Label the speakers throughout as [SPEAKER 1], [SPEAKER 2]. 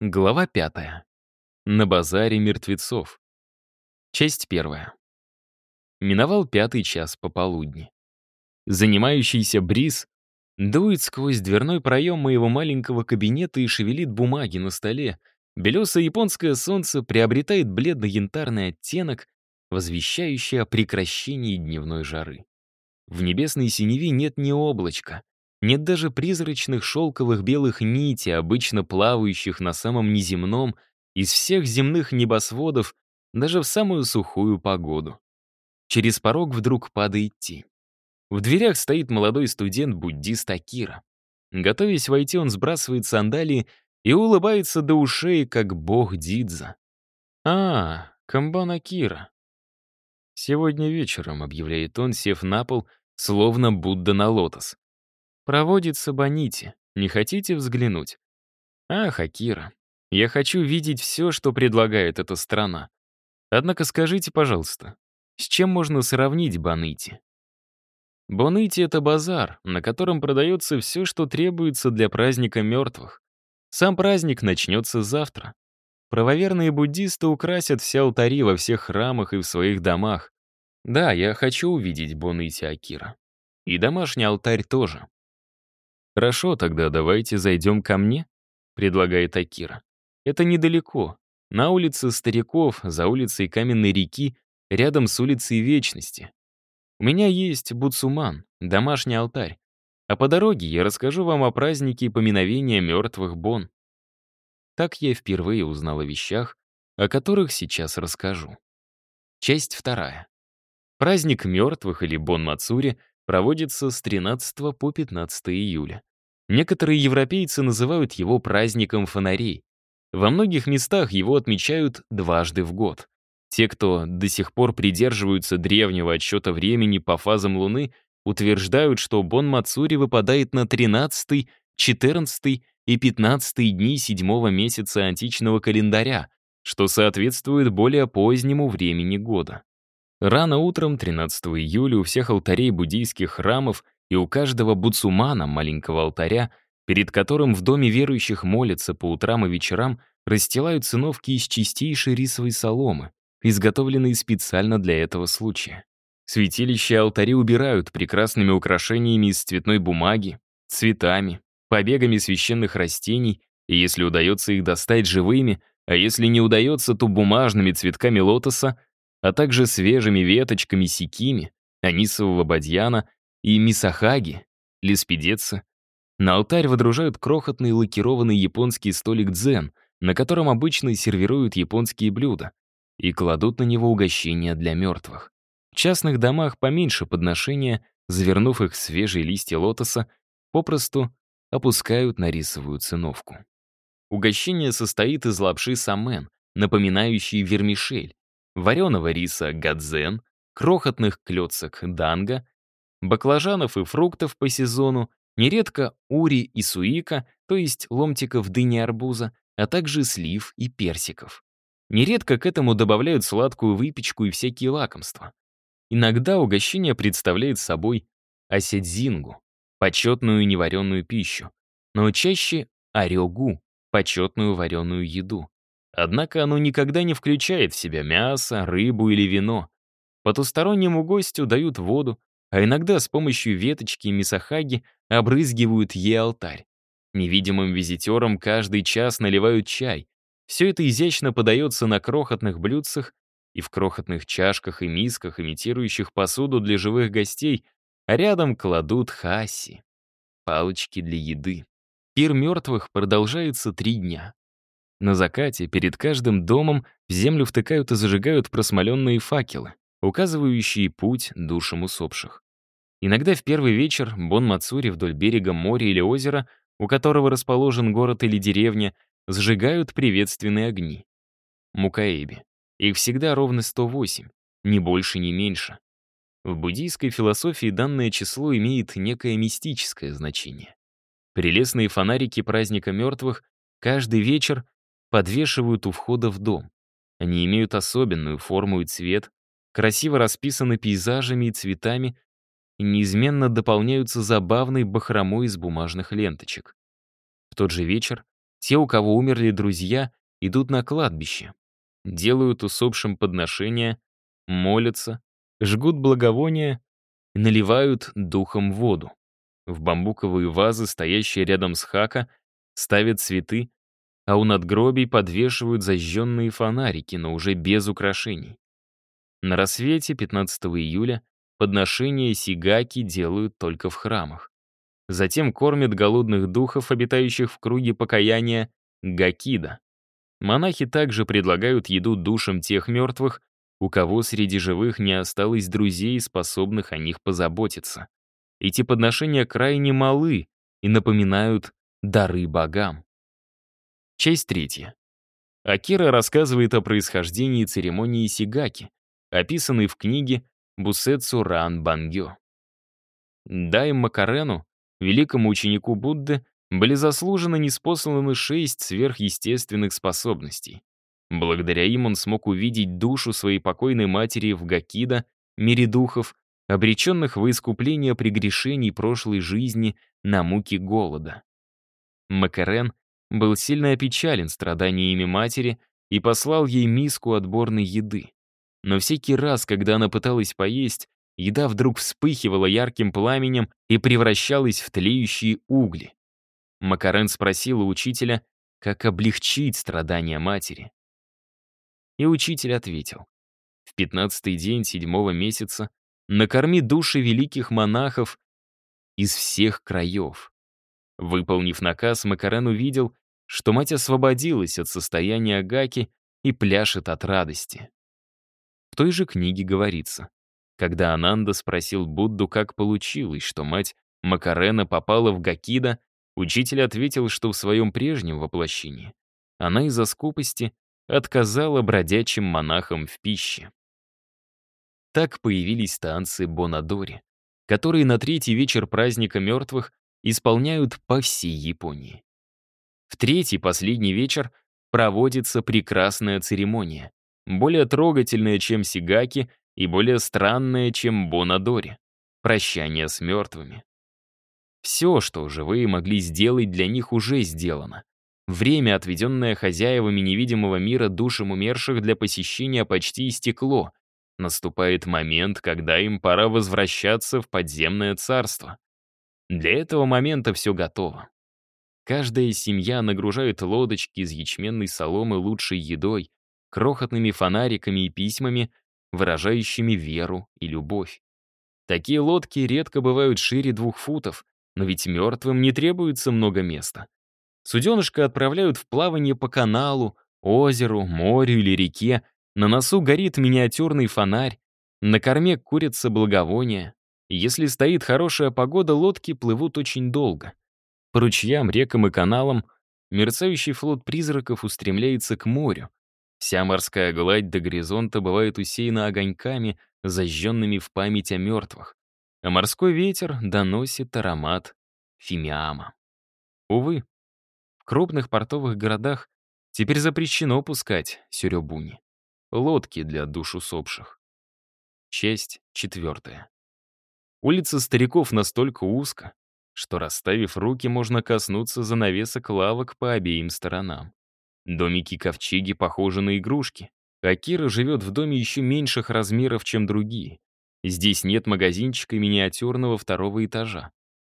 [SPEAKER 1] Глава 5. На базаре мертвецов. Часть 1. Миновал 5-й час пополудни. Занимающийся бриз дует сквозь дверной проем моего маленького кабинета и шевелит бумаги на столе. Белесое японское солнце приобретает бледно-янтарный оттенок, возвещающий о прекращении дневной жары. В небесной синеве нет ни облачка, нет даже призрачных шелковых белых нитей, обычно плавающих на самом неземном из всех земных небосводов, даже в самую сухую погоду. Через порог вдруг падает тень. В дверях стоит молодой студент-буддист Акира. Готовясь войти, он сбрасывает сандалии и улыбается до ушей, как бог Дидза. Камбан Акира. «Сегодня вечером», — объявляет он, сев на пол, словно Будда на лотос. «Проводится Бонити. Не хотите взглянуть?» «Ах, Акира, я хочу видеть все, что предлагает эта страна. Однако скажите, пожалуйста, с чем можно сравнить Бонити?» Бонити — это базар, на котором продается все, что требуется для праздника мертвых. Сам праздник начнется завтра. Правоверные буддисты украсят все алтари во всех храмах и в своих домах. Да, я хочу увидеть Бонити, Акира. И домашний алтарь тоже. «Хорошо, тогда давайте зайдем ко мне», — предлагает Акира. «Это недалеко. На улице Стариков, за улицей Каменной реки, рядом с улицей Вечности. У меня есть Буцуман, домашний алтарь. А по дороге я расскажу вам о празднике поминовения мертвых Бон». Так я впервые узнал о вещах, о которых сейчас расскажу. Часть 2. Праздник мертвых или Бон-Мацури проводится с 13 по 15 июля. Некоторые европейцы называют его праздником фонарей. Во многих местах его отмечают дважды в год. Те, кто до сих пор придерживаются древнего отсчета времени по фазам Луны, утверждают, что Бон-Мацури выпадает на 13, 14 и 15 дни 7-го месяца античного календаря, что соответствует более позднему времени года. Рано утром 13 июля у всех алтарей буддийских храмов и у каждого буцумана, маленького алтаря, перед которым в доме верующих молятся по утрам и вечерам, расстилают циновки из чистейшей рисовой соломы, изготовленные специально для этого случая. Святилища и алтари убирают прекрасными украшениями из цветной бумаги, цветами, побегами священных растений, и если удается их достать живыми, а если не удается, то бумажными цветками лотоса, а также свежими веточками сикими, анисового бадьяна и мисахаги, леспидеца. На алтарь водружают крохотный лакированный японский столик дзен, на котором обычно сервируют японские блюда, и кладут на него угощения для мертвых. В частных домах поменьше подношения, завернув их в свежие листья лотоса, попросту опускают на рисовую циновку. Угощение состоит из лапши самэн, напоминающей вермишель, вареного риса гадзен, крохотных клёцок данго, баклажанов и фруктов по сезону, нередко ури и суика, то есть ломтиков дыни и арбуза, а также слив и персиков. Нередко к этому добавляют сладкую выпечку и всякие лакомства. Иногда угощение представляет собой асядзингу, почетную невареную пищу, но чаще арёгу, почетную вареную еду. Однако оно никогда не включает в себя мясо, рыбу или вино. Потустороннему гостю дают воду, а иногда с помощью веточки и мисахаги обрызгивают алтарь. Невидимым визитерам каждый час наливают чай. Все это изящно подается на крохотных блюдцах и в крохотных чашках и мисках, имитирующих посуду для живых гостей, а рядом кладут хаси, палочки для еды. Пир мертвых продолжается 3 дня. На закате перед каждым домом в землю втыкают и зажигают просмоленные факелы, указывающие путь душам усопших. Иногда в первый вечер Бон-Мацури вдоль берега моря или озера, у которого расположен город или деревня, сжигают приветственные огни. Мукаэби. Их всегда ровно 108, ни больше, ни меньше. В буддийской философии данное число имеет некое мистическое значение. Прелестные фонарики праздника мертвых каждый вечер подвешивают у входа в дом. Они имеют особенную форму и цвет, красиво расписаны пейзажами и цветами и неизменно дополняются забавной бахромой из бумажных ленточек. В тот же вечер Те, у кого умерли друзья, идут на кладбище, делают усопшим подношения, молятся, жгут благовония и наливают духом воду. В бамбуковые вазы, стоящие рядом с хака, ставят цветы, а у надгробий подвешивают зажженные фонарики, но уже без украшений. На рассвете 15 июля подношения сигаки делают только в храмах. Затем кормят голодных духов, обитающих в круге покаяния, гакида. Монахи также предлагают еду душам тех мертвых, у кого среди живых не осталось друзей, способных о них позаботиться. Эти подношения крайне малы и напоминают дары богам. Часть третья. Акира рассказывает о происхождении церемонии сигаки, описанной в книге Бусэцу Ран Бангё. Дай Макарену, великому ученику Будды, были заслуженно ниспосланы 6 сверхъестественных способностей. Благодаря им он смог увидеть душу своей покойной матери в Гакида, мире духов, обреченных во искупление прегрешений прошлой жизни на муки голода. Макарен был сильно опечален страданиями матери и послал ей миску отборной еды. Но всякий раз, когда она пыталась поесть, еда вдруг вспыхивала ярким пламенем и превращалась в тлеющие угли. Макарен спросил у учителя, как облегчить страдания матери. И учитель ответил: в 15-й день 7-го месяца накорми души великих монахов из всех краев. Выполнив наказ, Макарен увидел, что мать освободилась от состояния Гаки и пляшет от радости. В той же книге говорится: когда Ананда спросил Будду, как получилось, что мать Макарена попала в Гакида, учитель ответил, что в своем прежнем воплощении она из-за скупости отказала бродячим монахам в пище. Так появились танцы Бонадори, которые на 3-й вечер праздника мертвых исполняют по всей Японии. В 3-й, последний вечер, проводится прекрасная церемония, более трогательная, чем сигаки, и более странная, чем Бонадори — прощание с мертвыми. Все, что живые могли сделать для них, уже сделано. Время, отведенное хозяевами невидимого мира душам умерших для посещения, почти истекло. Наступает момент, когда им пора возвращаться в подземное царство. Для этого момента все готово. Каждая семья нагружает лодочки из ячменной соломы лучшей едой, крохотными фонариками и письмами, выражающими веру и любовь. Такие лодки редко бывают шире 2 футов, но ведь мертвым не требуется много места. Суденышко отправляют в плавание по каналу, озеру, морю или реке, на носу горит миниатюрный фонарь, на корме курятся благовония. И если стоит хорошая погода, лодки плывут очень долго. По ручьям, рекам и каналам мерцающий флот призраков устремляется к морю. Вся морская гладь до горизонта бывает усеяна огоньками, зажженными в память о мертвых. А морской ветер доносит аромат фимиама. Увы, в крупных портовых городах теперь запрещено пускать сюрёбуни — лодки для душ усопших. Часть 4. Улица стариков настолько узка, что, расставив руки, можно коснуться занавесок лавок по обеим сторонам. Домики-ковчеги похожи на игрушки. Акира живет в доме еще меньших размеров, чем другие. Здесь нет магазинчика миниатюрного 2-го этажа.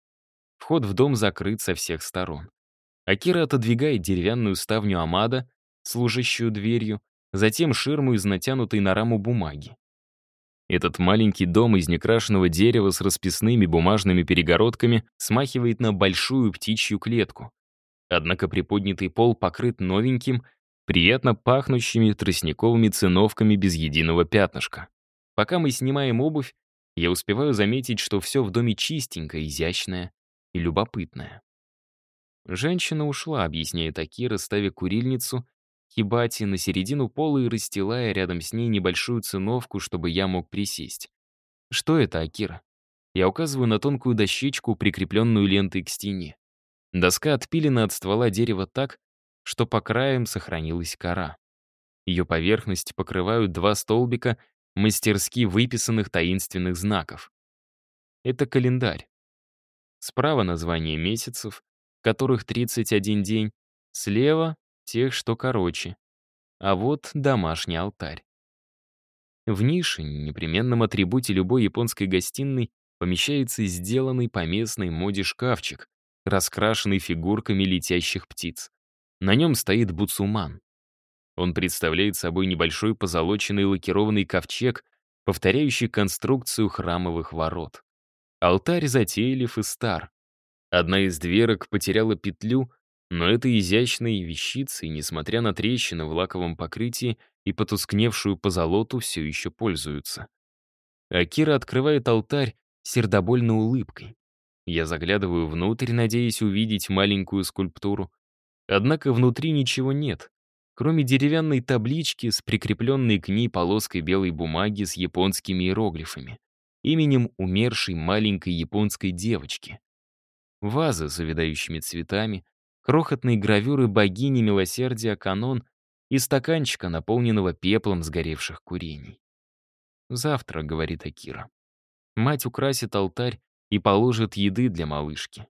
[SPEAKER 1] Вход в дом закрыт со всех сторон. Акира отодвигает деревянную ставню Амада, служащую дверью, затем ширму из натянутой на раму бумаги. Этот маленький дом из некрашенного дерева с расписными бумажными перегородками смахивает на большую птичью клетку. Однако приподнятый пол покрыт новеньким, приятно пахнущими тростниковыми циновками без единого пятнышка. Пока мы снимаем обувь, я успеваю заметить, что все в доме чистенькое, изящное и любопытное. Женщина ушла, объясняет Акира, ставя курильницу хибати на середину пола и расстилая рядом с ней небольшую циновку, чтобы я мог присесть. Что это, Акира? Я указываю на тонкую дощечку, прикрепленную лентой к стене. Доска отпилена от ствола дерева так, что по краям сохранилась кора. Ее поверхность покрывают 2 столбика мастерски выписанных таинственных знаков. Это календарь. Справа название месяцев, в которых 31 день, Слева — тех, что короче. А вот домашний алтарь. В нише, непременном атрибуте любой японской гостиной, помещается сделанный по местной моде шкафчик, раскрашенный фигурками летящих птиц. На нем стоит буцуман. Он представляет собой небольшой позолоченный лакированный ковчег, повторяющий конструкцию храмовых ворот. Алтарь затейлив и стар. Одна из дверок потеряла петлю, но этой изящной вещицей, несмотря на трещины в лаковом покрытии и потускневшую позолоту, все еще пользуются. Акира открывает алтарь сердобольной улыбкой. Я заглядываю внутрь, надеясь увидеть маленькую скульптуру. Однако внутри ничего нет, кроме деревянной таблички с прикрепленной к ней полоской белой бумаги с японскими иероглифами, именем умершей маленькой японской девочки. Вазы с завядающими цветами, крохотные гравюры богини милосердия Канон и стаканчика, наполненного пеплом сгоревших курений. «Завтра», — говорит Акира, — «мать украсит алтарь и положит еды для малышки».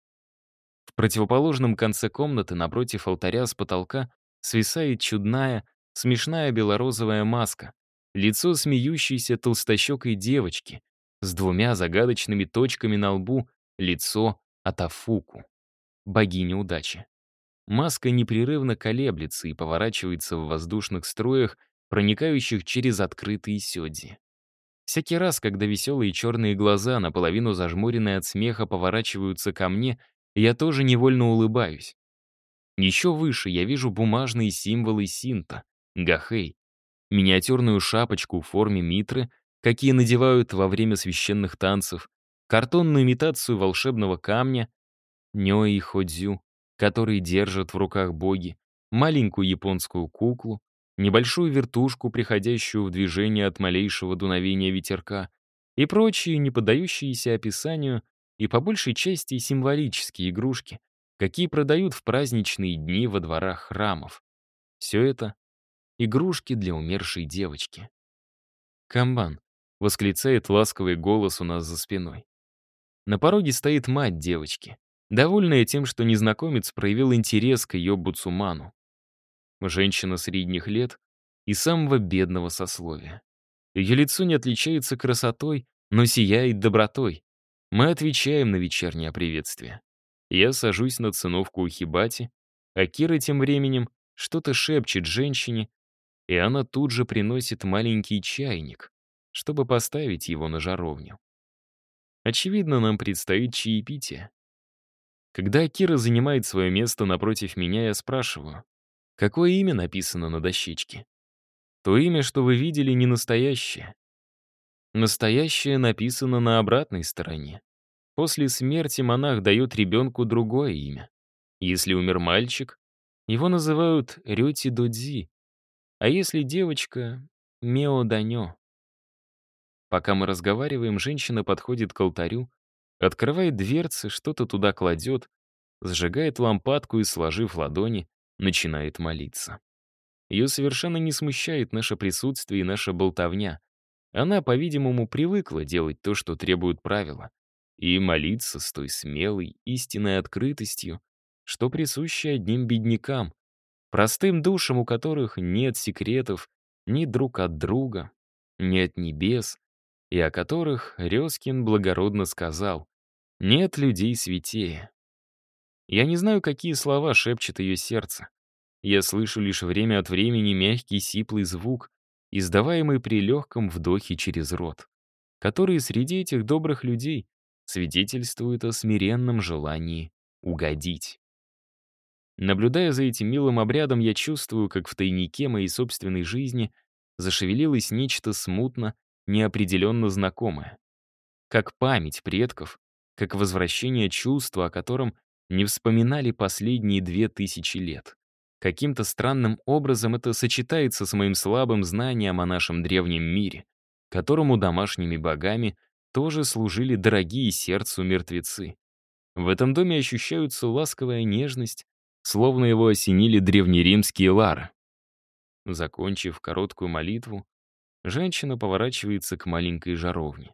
[SPEAKER 1] В противоположном конце комнаты, напротив алтаря с потолка, свисает чудная, смешная белорозовая маска, лицо смеющейся толстощекой девочки с двумя загадочными точками на лбу, лицо Атафуку, богини удачи. Маска непрерывно колеблется и поворачивается в воздушных струях, проникающих через открытые сёдзи. Всякий раз, когда веселые черные глаза, наполовину зажмуренные от смеха, поворачиваются ко мне, я тоже невольно улыбаюсь. Еще выше я вижу бумажные символы синто, гахэй, миниатюрную шапочку в форме митры, какие надевают во время священных танцев, картонную имитацию волшебного камня, нёи ходзю, который держат в руках боги, маленькую японскую куклу, небольшую вертушку, приходящую в движение от малейшего дуновения ветерка, и прочие, не поддающиеся описанию и по большей части символические игрушки, какие продают в праздничные дни во дворах храмов. Все это — игрушки для умершей девочки. «Камбан», — восклицает ласковый голос у нас за спиной. На пороге стоит мать девочки, довольная тем, что незнакомец проявил интерес к ее буцуману. Женщина средних лет и самого бедного сословия. Ее лицо не отличается красотой, но сияет добротой. Мы отвечаем на вечернее приветствие. Я сажусь на циновку у Хибати, а Кира тем временем что-то шепчет женщине, и она тут же приносит маленький чайник, чтобы поставить его на жаровню. Очевидно, нам предстоит чаепитие. Когда Акира занимает свое место напротив меня, я спрашиваю, какое имя написано на дощечке? То имя, что вы видели, не настоящее. Настоящее написано на обратной стороне. После смерти монах дает ребенку другое имя. Если умер мальчик, его называют Рёти Додзи, а если девочка — Мео Данё. Пока мы разговариваем, женщина подходит к алтарю, открывает дверцы, что-то туда кладет, зажигает лампадку и, сложив ладони, начинает молиться. Ее совершенно не смущает наше присутствие и наша болтовня. Она, по-видимому, привыкла делать то, что требуют правила, и молиться с той смелой, истинной открытостью, что присуще одним беднякам, простым душам, у которых нет секретов ни друг от друга, ни от небес, и о которых Резкин благородно сказал: «Нет людей святее». Я не знаю, какие слова шепчет ее сердце. Я слышу лишь время от времени мягкий сиплый звук, издаваемый при легком вдохе через рот, который среди этих добрых людей свидетельствует о смиренном желании угодить. Наблюдая за этим милым обрядом, я чувствую, как в тайнике моей собственной жизни зашевелилось нечто смутно, неопределенно знакомое. Как память предков, как возвращение чувства, о котором не вспоминали последние 2000 лет. Каким-то странным образом это сочетается с моим слабым знанием о нашем древнем мире, которому домашними богами тоже служили дорогие сердцу мертвецы. В этом доме ощущаются ласковая нежность, словно его осенили древнеримские лары. Закончив короткую молитву, женщина поворачивается к маленькой жаровне.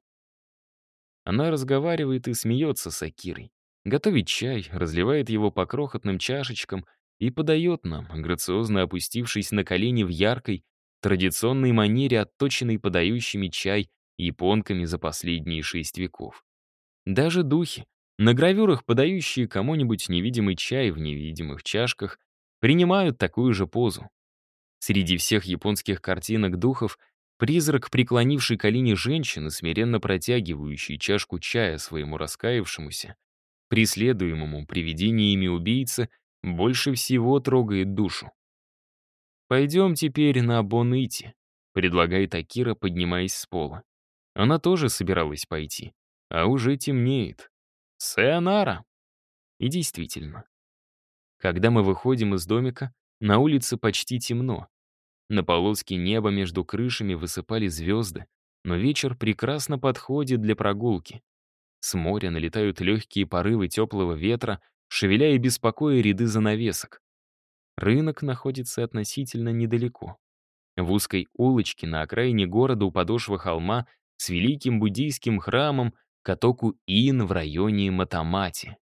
[SPEAKER 1] Она разговаривает и смеется с Акирой, готовит чай, разливает его по крохотным чашечкам и подает нам, грациозно опустившись на колени в яркой, традиционной манере, отточенной подающими чай японками за последние 6 веков. Даже духи, на гравюрах подающие кому-нибудь невидимый чай в невидимых чашках, принимают такую же позу. Среди всех японских картинок духов призрак, преклонивший колени женщины, смиренно протягивающий чашку чая своему раскаявшемуся, преследуемому привидениями убийце, больше всего трогает душу. «Пойдем теперь на Бон-Ити», — предлагает Акира, поднимаясь с пола. Она тоже собиралась пойти, а уже темнеет. «Сайонара!» И действительно, когда мы выходим из домика, на улице почти темно. На полоске неба между крышами высыпали звезды, но вечер прекрасно подходит для прогулки. С моря налетают легкие порывы теплого ветра, шевеля и беспокоя ряды занавесок. Рынок находится относительно недалеко. В узкой улочке на окраине города у подошвы холма с великим буддийским храмом Катоку-Ин в районе Матамати.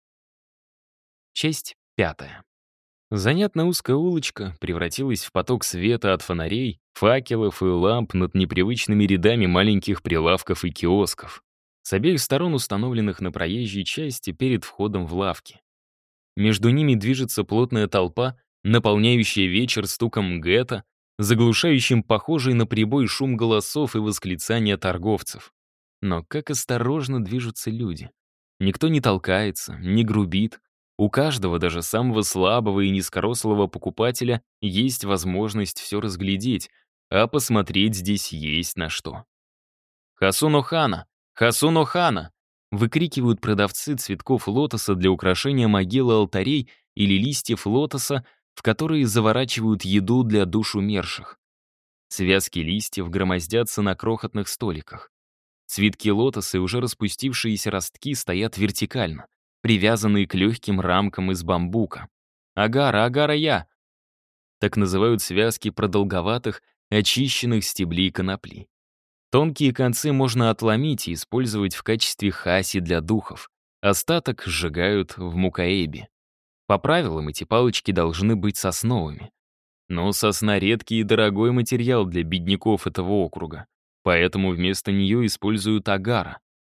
[SPEAKER 1] Часть 5. Занятная узкая улочка превратилась в поток света от фонарей, факелов и ламп над непривычными рядами маленьких прилавков и киосков, с обеих сторон установленных на проезжей части перед входом в лавки. Между ними движется плотная толпа, наполняющая вечер стуком гетто, заглушающим похожий на прибой шум голосов и восклицания торговцев. Но как осторожно движутся люди. Никто не толкается, не грубит. У каждого, даже самого слабого и низкорослого покупателя, есть возможность все разглядеть, а посмотреть здесь есть на что. «Хасуно-хана! Хасуно-хана!» выкрикивают продавцы цветков лотоса для украшения могилы алтарей или листьев лотоса, в которые заворачивают еду для душ умерших. Связки листьев громоздятся на крохотных столиках. Цветки лотоса и уже распустившиеся ростки стоят вертикально, привязанные к легким рамкам из бамбука. Агара, агара-я! Так называют связки продолговатых, очищенных стеблей конопли. Тонкие концы можно отломить и использовать в качестве хаси для духов. Остаток сжигают в мукаэбе. По правилам, эти палочки должны быть сосновыми. Но сосна — редкий и дорогой материал для бедняков этого округа, поэтому вместо нее используют агара.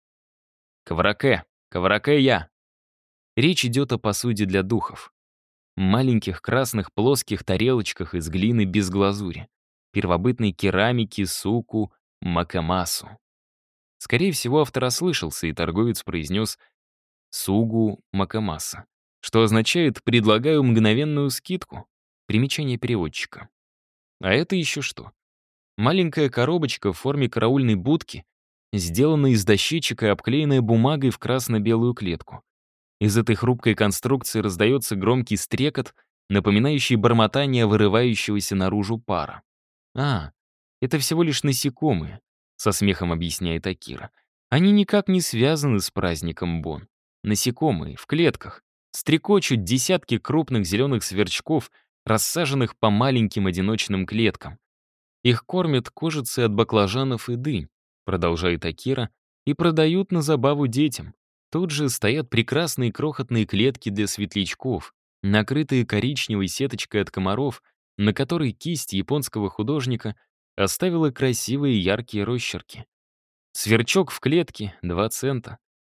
[SPEAKER 1] Кавраке, кавраке-я. Речь идет о посуде для духов. Маленьких красных плоских тарелочках из глины без глазури, первобытной керамики суку макамасу. Скорее всего, автор ослышался, и торговец произнес «сугу макамаса», что означает «предлагаю мгновенную скидку». Примечание переводчика. А это еще что? Маленькая коробочка в форме караульной будки, сделанная из дощечек и обклеенная бумагой в красно-белую клетку. Из этой хрупкой конструкции раздается громкий стрекот, напоминающий бормотание вырывающегося наружу пара. «А, это всего лишь насекомые», — со смехом объясняет Акира. «Они никак не связаны с праздником Бон. Насекомые в клетках стрекочут десятки крупных зеленых сверчков, рассаженных по маленьким одиночным клеткам. Их кормят кожицей от баклажанов и дынь», — продолжает Акира, «и продают на забаву детям. Тут же стоят прекрасные крохотные клетки для светлячков, накрытые коричневой сеточкой от комаров, на которой кисть японского художника оставила красивые яркие росчерки. Сверчок в клетке — 2 цента.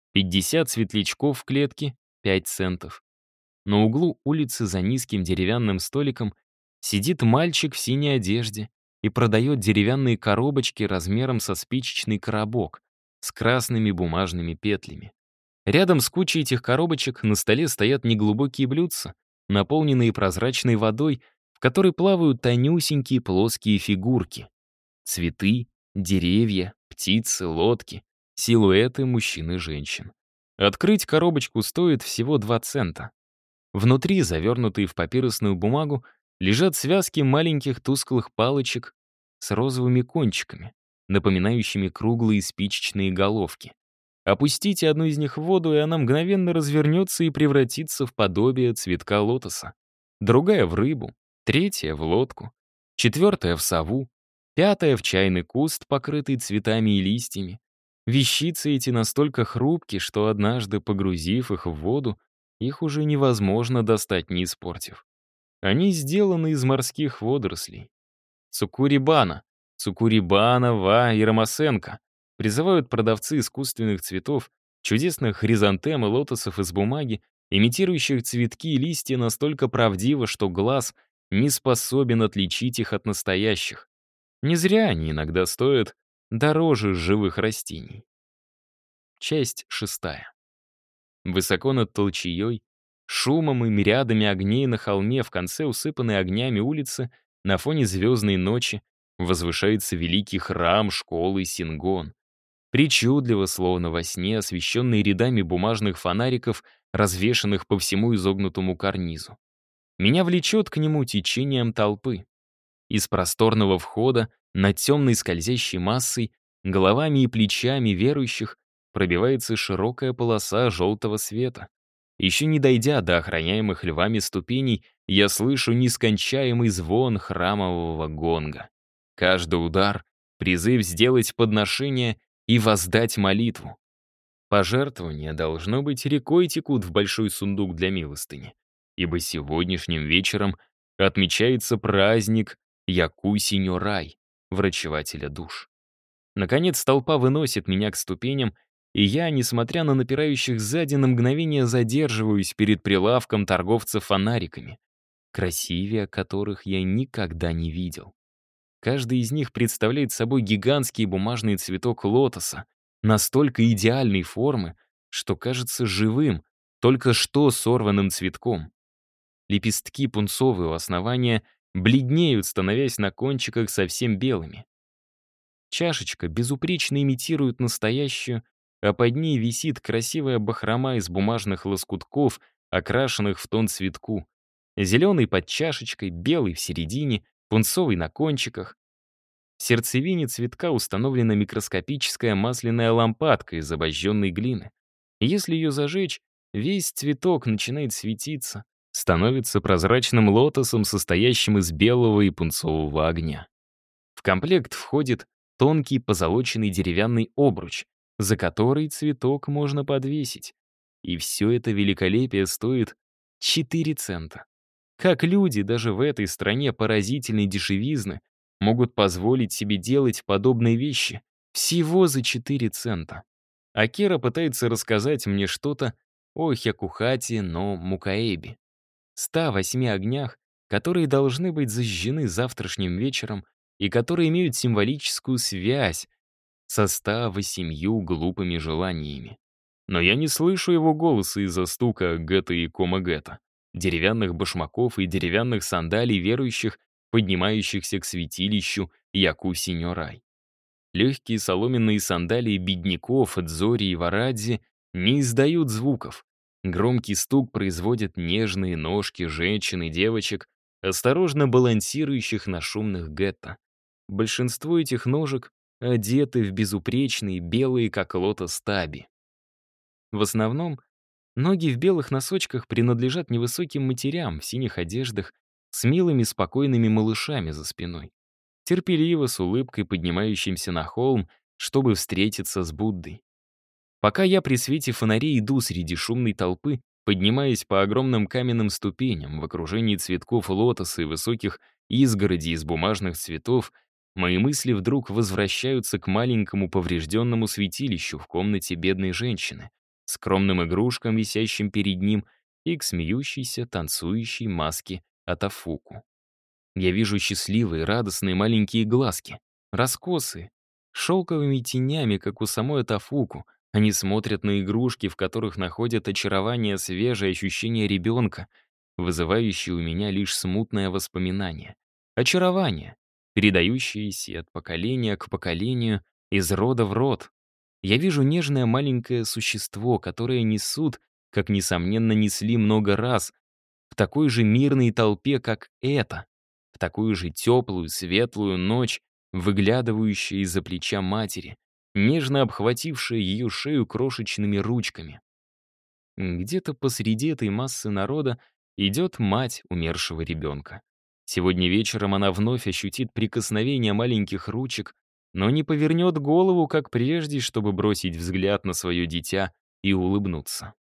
[SPEAKER 1] 50 светлячков в клетке — 5 центов. На углу улицы за низким деревянным столиком сидит мальчик в синей одежде и продает деревянные коробочки размером со спичечный коробок с красными бумажными петлями. Рядом с кучей этих коробочек на столе стоят неглубокие блюдца, наполненные прозрачной водой, в которой плавают тонюсенькие плоские фигурки. Цветы, деревья, птицы, лодки, силуэты мужчин и женщин. Открыть коробочку стоит всего 2 цента. Внутри, завернутые в папирусную бумагу, лежат связки маленьких тусклых палочек с розовыми кончиками, напоминающими круглые спичечные головки. Опустите одну из них в воду, и она мгновенно развернется и превратится в подобие цветка лотоса. Другая — в рыбу, третья — в лодку, четвертая — в сову, пятая — в чайный куст, покрытый цветами и листьями. Вещицы эти настолько хрупки, что однажды, погрузив их в воду, Их уже невозможно достать, не испортив. Они сделаны из морских водорослей. Цукурибана, Цукурибана, Ва и Ромасенко призывают продавцы искусственных цветов, чудесных хризантем и лотосов из бумаги, имитирующих цветки и листья настолько правдиво, что глаз не способен отличить их от настоящих. Не зря они иногда стоят дороже живых растений. Часть 6. Высоко над толчеей, шумом и мириадами огней на холме в конце усыпанной огнями улицы на фоне звездной ночи возвышается великий храм школы Сингон. Причудливо, словно во сне, освещенный рядами бумажных фонариков, развешанных по всему изогнутому карнизу. Меня влечет к нему течением толпы. Из просторного входа над темной скользящей массой, головами и плечами верующих пробивается широкая полоса желтого света. Еще не дойдя до охраняемых львами ступеней, я слышу нескончаемый звон храмового гонга. Каждый удар — призыв сделать подношение и воздать молитву. Пожертвования, должно быть, рекой текут в большой сундук для милостыни, ибо сегодняшним вечером отмечается праздник Якуси-Нёрай, врачевателя душ. Наконец толпа выносит меня к ступеням, и я, несмотря на напирающих сзади, на мгновение задерживаюсь перед прилавком торговцев фонариками, красивее которых я никогда не видел. Каждый из них представляет собой гигантский бумажный цветок лотоса, настолько идеальной формы, что кажется живым, только что сорванным цветком. Лепестки пунцовые у основания бледнеют, становясь на кончиках совсем белыми. Чашечка безупречно имитирует настоящую, а под ней висит красивая бахрома из бумажных лоскутков, окрашенных в тон цветку. Зеленый под чашечкой, белый в середине, пунцовый на кончиках. В сердцевине цветка установлена микроскопическая масляная лампадка из обожженной глины. И если ее зажечь, весь цветок начинает светиться, становится прозрачным лотосом, состоящим из белого и пунцового огня. В комплект входит тонкий позолоченный деревянный обруч, за который цветок можно подвесить. И все это великолепие стоит 4 цента. Как люди даже в этой стране поразительной дешевизны могут позволить себе делать подобные вещи всего за 4 цента? Акира пытается рассказать мне что-то о Хякухате но Мукаэби. 108 огнях, которые должны быть зажжены завтрашним вечером и которые имеют символическую связь со 108 глупыми желаниями. Но я не слышу его голоса из-за стука гэта и кома-гэта, деревянных башмаков и деревянных сандалий верующих, поднимающихся к святилищу Якуси-Нёрай. Легкие соломенные сандалии бедняков Дзори и Варадзи не издают звуков. Громкий стук производят нежные ножки женщин и девочек, осторожно балансирующих на шумных гетто. Большинство этих ножек одеты в безупречные белые, как лотос, таби. В основном, ноги в белых носочках принадлежат невысоким матерям в синих одеждах с милыми спокойными малышами за спиной, терпеливо, с улыбкой поднимающимся на холм, чтобы встретиться с Буддой. Пока я при свете фонарей иду среди шумной толпы, поднимаясь по огромным каменным ступеням в окружении цветков лотоса и высоких изгородей из бумажных цветов, мои мысли вдруг возвращаются к маленькому поврежденному святилищу в комнате бедной женщины, скромным игрушкам, висящим перед ним, и к смеющейся, танцующей маске Атафуку. Я вижу счастливые, радостные маленькие глазки, раскосые, шелковыми тенями, как у самой Атафуку. Они смотрят на игрушки, в которых находят очарование, свежее ощущение ребенка, вызывающее у меня лишь смутное воспоминание. Очарование, передающееся от поколения к поколению, из рода в род. Я вижу нежное маленькое существо, которое несут, как, несомненно, несли много раз, в такой же мирной толпе, как это, в такую же теплую, светлую ночь, выглядывающая из-за плеча матери, нежно обхватившая ее шею крошечными ручками. Где-то посреди этой массы народа идет мать умершего ребенка. Сегодня вечером она вновь ощутит прикосновение маленьких ручек, но не повернет голову, как прежде, чтобы бросить взгляд на свое дитя и улыбнуться.